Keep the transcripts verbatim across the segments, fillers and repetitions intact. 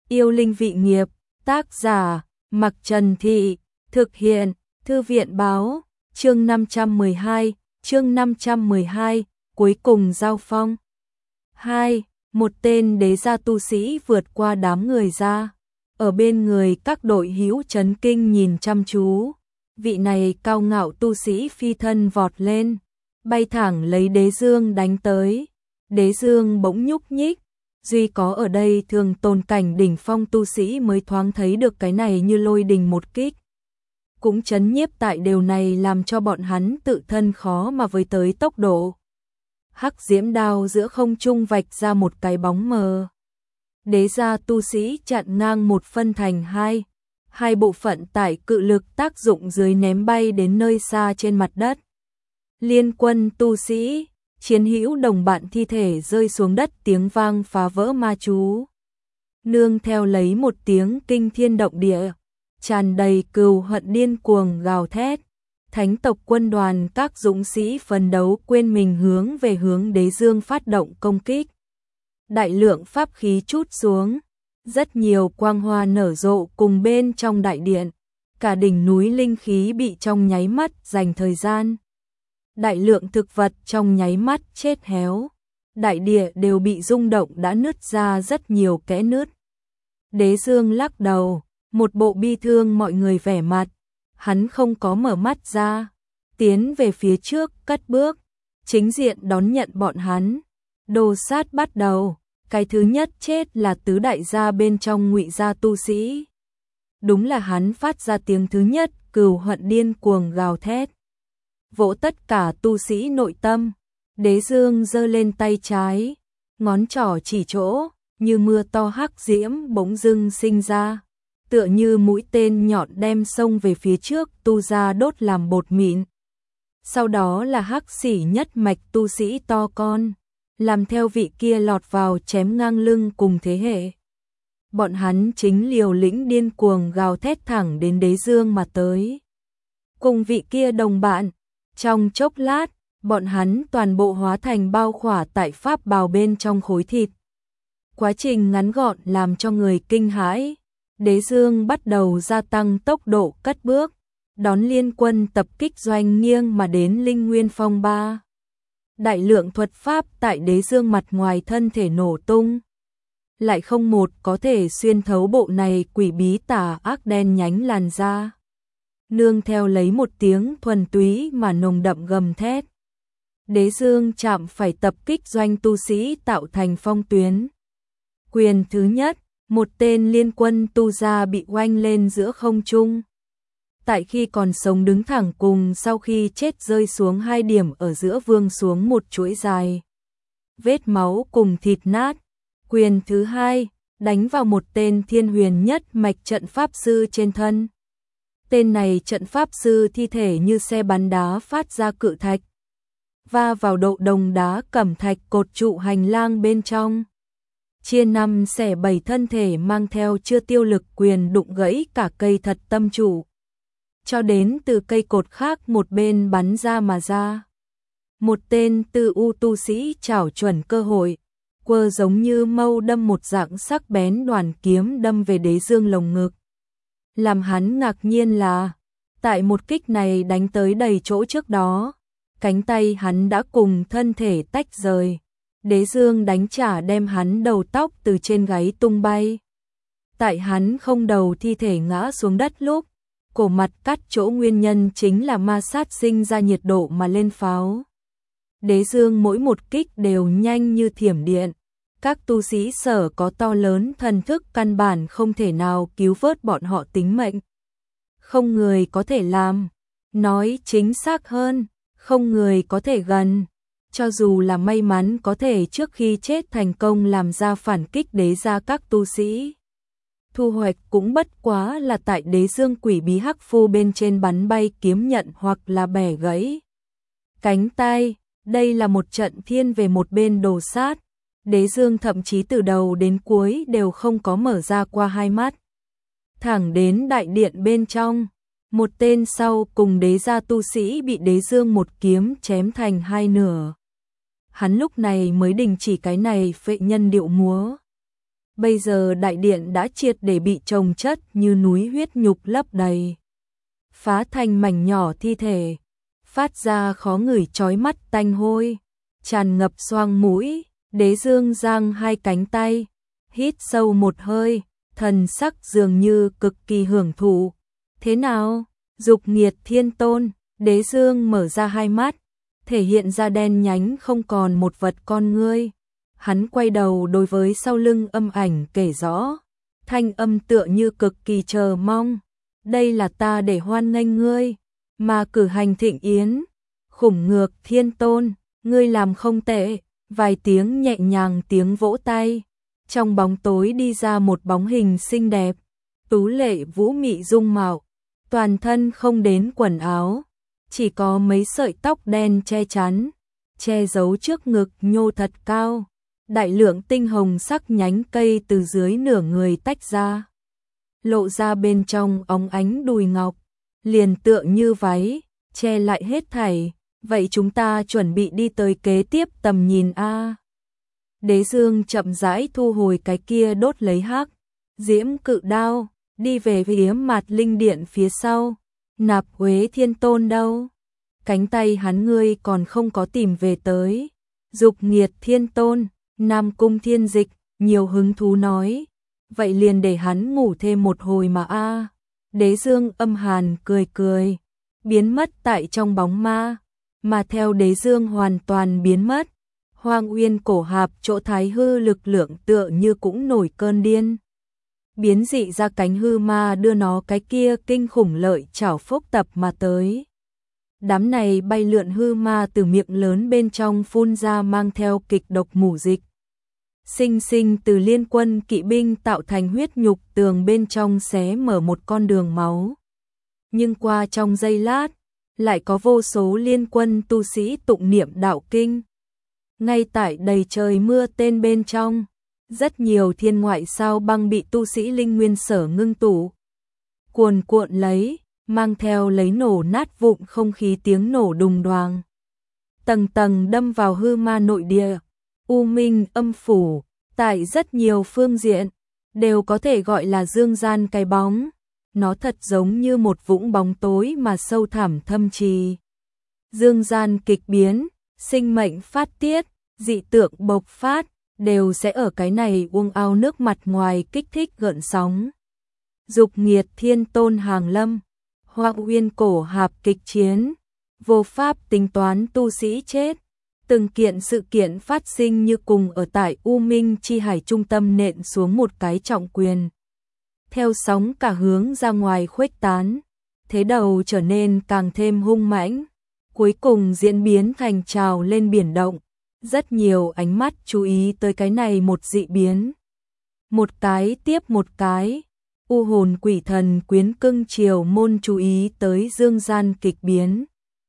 Yêu linh vị nghiệp, tác giả, Mặc Trần Thị, thực hiện, Thư viện báo, chương năm trăm mười hai, chương năm trăm mười hai, cuối cùng giao phong. hai. Một tên đế gia tu sĩ vượt qua đám người ra, ở bên người các đội hữu chấn kinh nhìn chăm chú. Vị này cao ngạo tu sĩ phi thân vọt lên, bay thẳng lấy đế dương đánh tới. Đế dương bỗng nhúc nhích, duy có ở đây thường tồn cảnh đỉnh phong tu sĩ mới thoáng thấy được cái này như lôi đình một kích. Cũng chấn nhiếp tại điều này làm cho bọn hắn tự thân khó mà với tới tốc độ. Hắc diễm đao giữa không trung vạch ra một cái bóng mờ. Đế gia tu sĩ chặn ngang một phân thành hai, hai bộ phận tại cự lực tác dụng dưới ném bay đến nơi xa trên mặt đất. Liên quân tu sĩ, chiến hữu đồng bạn thi thể rơi xuống đất, tiếng vang phá vỡ ma chú. Nương theo lấy một tiếng kinh thiên động địa, tràn đầy cừu hận điên cuồng gào thét. Thánh tộc quân đoàn các dũng sĩ phấn đấu quên mình hướng về hướng đế dương phát động công kích. Đại lượng pháp khí trút xuống, rất nhiều quang hoa nở rộ cùng bên trong đại điện, cả đỉnh núi linh khí bị trong nháy mắt dành thời gian. Đại lượng thực vật trong nháy mắt chết héo, đại địa đều bị rung động đã nứt ra rất nhiều kẽ nứt. Đế dương lắc đầu, một bộ bi thương mọi người vẻ mặt, hắn không có mở mắt ra, tiến về phía trước cất bước, chính diện đón nhận bọn hắn. Đồ sát bắt đầu, cái thứ nhất chết là tứ đại gia bên trong Ngụy gia tu sĩ. Đúng là hắn phát ra tiếng thứ nhất, cừu hận điên cuồng gào thét. Vỗ tất cả tu sĩ nội tâm, đế dương giơ lên tay trái, ngón trỏ chỉ chỗ, như mưa to hắc diễm bỗng dưng sinh ra, tựa như mũi tên nhọn đem xông về phía trước tu ra đốt làm bột mịn. Sau đó là hắc xỉ nhất mạch tu sĩ to con, làm theo vị kia lọt vào chém ngang lưng cùng thế hệ. Bọn hắn chính liều lĩnh điên cuồng gào thét thẳng đến đế dương mà tới. Cùng vị kia đồng bạn, trong chốc lát, bọn hắn toàn bộ hóa thành bao khỏa tại pháp bào bên trong khối thịt. Quá trình ngắn gọn làm cho người kinh hãi. Đế dương bắt đầu gia tăng tốc độ cất bước, đón liên quân tập kích doanh nghiêng mà đến linh nguyên phong ba. Đại lượng thuật pháp tại đế dương mặt ngoài thân thể nổ tung. Lại không một có thể xuyên thấu bộ này quỷ bí tà ác đen nhánh làn da. Nương theo lấy một tiếng thuần túy mà nồng đậm gầm thét. Đế dương chạm phải tập kích doanh tu sĩ tạo thành phong tuyến. Quyền thứ nhất, một tên liên quân tu gia bị oanh lên giữa không trung. Tại khi còn sống đứng thẳng cùng sau khi chết rơi xuống hai điểm ở giữa vương xuống một chuỗi dài. Vết máu cùng thịt nát. Quyền thứ hai, đánh vào một tên thiên huyền nhất mạch trận pháp sư trên thân. Tên này trận pháp sư thi thể như xe bắn đá phát ra cự thạch. Va vào độ đồng đá cẩm thạch cột trụ hành lang bên trong. Chia năm xẻ bảy thân thể mang theo chưa tiêu lực quyền đụng gãy cả cây thật tâm trụ. Cho đến từ cây cột khác một bên bắn ra mà ra. Một tên tư u tu sĩ chảo chuẩn cơ hội, quơ giống như mâu đâm một dạng sắc bén đoàn kiếm đâm về đế dương lồng ngực. Làm hắn ngạc nhiên là, tại một kích này đánh tới đầy chỗ trước đó, cánh tay hắn đã cùng thân thể tách rời. Đế dương đánh trả đem hắn đầu tóc từ trên gáy tung bay. Tại hắn không đầu thi thể ngã xuống đất lúc, cổ mặt cắt chỗ nguyên nhân chính là ma sát sinh ra nhiệt độ mà lên pháo. Đế dương mỗi một kích đều nhanh như thiểm điện. Các tu sĩ sở có to lớn thần thức căn bản không thể nào cứu vớt bọn họ tính mệnh. Không người có thể làm. Nói chính xác hơn, không người có thể gần. Cho dù là may mắn có thể trước khi chết thành công làm ra phản kích đế gia các tu sĩ. Thu hoạch cũng bất quá là tại đế dương quỷ bí hắc phu bên trên bắn bay kiếm nhận hoặc là bẻ gãy cánh tay. Đây là một trận thiên về một bên đồ sát. Đế dương thậm chí từ đầu đến cuối đều không có mở ra qua hai mắt. Thẳng đến đại điện bên trong, một tên sau cùng đế gia tu sĩ bị đế dương một kiếm chém thành hai nửa. Hắn lúc này mới đình chỉ cái này phệ nhân điệu múa. Bây giờ đại điện đã triệt để bị chồng chất như núi huyết nhục lấp đầy. Phá thành mảnh nhỏ thi thể, phát ra khó ngửi chói mắt tanh hôi, tràn ngập xoang mũi. Đế Dương giang hai cánh tay, hít sâu một hơi, thần sắc dường như cực kỳ hưởng thụ. Thế nào? Dục Nghiệt Thiên Tôn. Đế Dương mở ra hai mắt, thể hiện ra đen nhánh không còn một vật con ngươi. Hắn quay đầu đối với sau lưng âm ảnh kể rõ, thanh âm tựa như cực kỳ chờ mong. Đây là ta để hoan nghênh ngươi, mà cử hành thịnh yến. Khủng Ngược Thiên Tôn, ngươi làm không tệ. Vài tiếng nhẹ nhàng tiếng vỗ tay, trong bóng tối đi ra một bóng hình xinh đẹp, tú lệ vũ mị dung mạo, toàn thân không đến quần áo, chỉ có mấy sợi tóc đen che chắn, che giấu trước ngực nhô thật cao, đại lượng tinh hồng sắc nhánh cây từ dưới nửa người tách ra, lộ ra bên trong óng ánh đùi ngọc, liền tựa như váy, che lại hết thảy. Vậy chúng ta chuẩn bị đi tới kế tiếp tầm nhìn a. Đế Dương chậm rãi thu hồi cái kia đốt lấy hắc diễm cự đao, đi về phía Mạt Linh Điện phía sau. Nạp Huế Thiên Tôn đâu? Cánh tay hắn ngươi còn không có tìm về tới. Dục Nghiệt Thiên Tôn, Nam Cung Thiên Dịch, nhiều hứng thú nói. Vậy liền để hắn ngủ thêm một hồi mà a. Đế Dương âm hàn cười cười, biến mất tại trong bóng ma. Mà theo Đế Dương hoàn toàn biến mất, Hoang Uyên cổ hạp chỗ thái hư lực lượng tựa như cũng nổi cơn điên. Biến dị ra cánh hư ma đưa nó cái kia kinh khủng lợi chảo phốc tập mà tới. Đám này bay lượn hư ma từ miệng lớn bên trong phun ra mang theo kịch độc mù dịch. Sinh sinh từ liên quân kỵ binh tạo thành huyết nhục tường bên trong xé mở một con đường máu. Nhưng qua trong giây lát, lại có vô số liên quân tu sĩ tụng niệm đạo kinh. Ngay tại đầy trời mưa tên bên trong, rất nhiều thiên ngoại sao băng bị tu sĩ linh nguyên sở ngưng tụ. Cuồn cuộn lấy, mang theo lấy nổ nát vụn không khí tiếng nổ đùng đoàng. Tầng tầng đâm vào hư ma nội địa, u minh âm phủ, tại rất nhiều phương diện, đều có thể gọi là dương gian cái bóng. Nó thật giống như một vũng bóng tối mà sâu thẳm thâm trì. Dương gian kịch biến, sinh mệnh phát tiết, dị tượng bộc phát, đều sẽ ở cái này uông ao nước mặt ngoài kích thích gợn sóng. Dục Nghiệt Thiên Tôn hàng lâm, Hoang Uyên cổ hạp kịch chiến, vô pháp tính toán tu sĩ chết. Từng kiện sự kiện phát sinh như cùng ở tại U Minh chi hải trung tâm nện xuống một cái trọng quyền. Theo sóng cả hướng ra ngoài khuếch tán, thế đầu trở nên càng thêm hung mãnh, cuối cùng diễn biến thành trào lên biển động. Rất nhiều ánh mắt chú ý tới cái này một dị biến. Một cái tiếp một cái, u hồn quỷ thần quyến cưng triều môn chú ý tới dương gian kịch biến.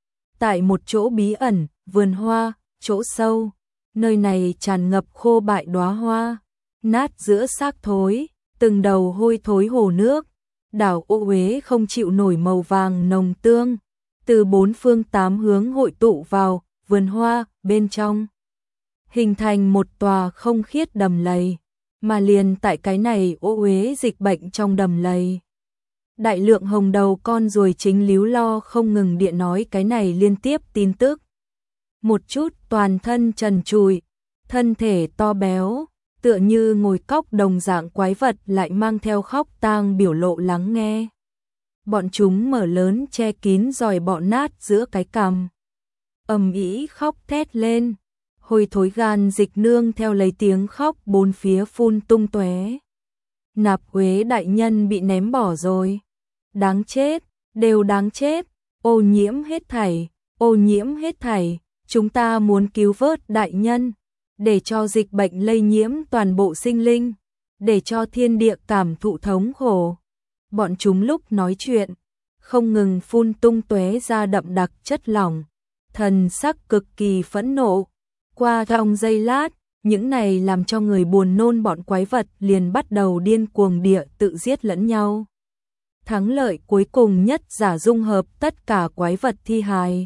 Tại một chỗ bí ẩn, vườn hoa, chỗ sâu, nơi này tràn ngập khô bại đóa hoa, nát giữa xác thối. Từng đầu hôi thối hồ nước, đảo ô uế không chịu nổi màu vàng nồng tương, từ bốn phương tám hướng hội tụ vào vườn hoa bên trong, hình thành một tòa không khiết đầm lầy, mà liền tại cái này ô uế dịch bệnh trong đầm lầy. Đại lượng hồng đầu con ruồi chính líu lo không ngừng điện nói cái này liên tiếp tin tức. Một chút toàn thân trần trụi, thân thể to béo, tựa như ngồi cóc đồng dạng quái vật lại mang theo khóc tang biểu lộ lắng nghe. Bọn chúng mở lớn che kín giòi bọ nát giữa cái cằm. Ầm ĩ khóc thét lên, hôi thối gan dịch nương theo lấy tiếng khóc bốn phía phun tung tóe. Nạp Huế đại nhân bị ném bỏ rồi. Đáng chết, đều đáng chết, ô nhiễm hết thảy, ô nhiễm hết thảy, chúng ta muốn cứu vớt đại nhân. Để cho dịch bệnh lây nhiễm toàn bộ sinh linh, để cho thiên địa cảm thụ thống khổ. Bọn chúng lúc nói chuyện, không ngừng phun tung tóe ra đậm đặc chất lỏng, thần sắc cực kỳ phẫn nộ. Qua trong giây lát, những này làm cho người buồn nôn bọn quái vật liền bắt đầu điên cuồng địa tự giết lẫn nhau. Thắng lợi cuối cùng nhất giả dung hợp tất cả quái vật thi hài,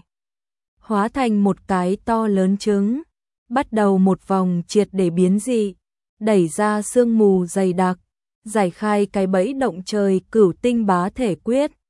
hóa thành một cái to lớn trứng. Bắt đầu một vòng triệt để biến dị, đẩy ra sương mù dày đặc, giải khai cái bẫy động trời cửu tinh bá thể quyết,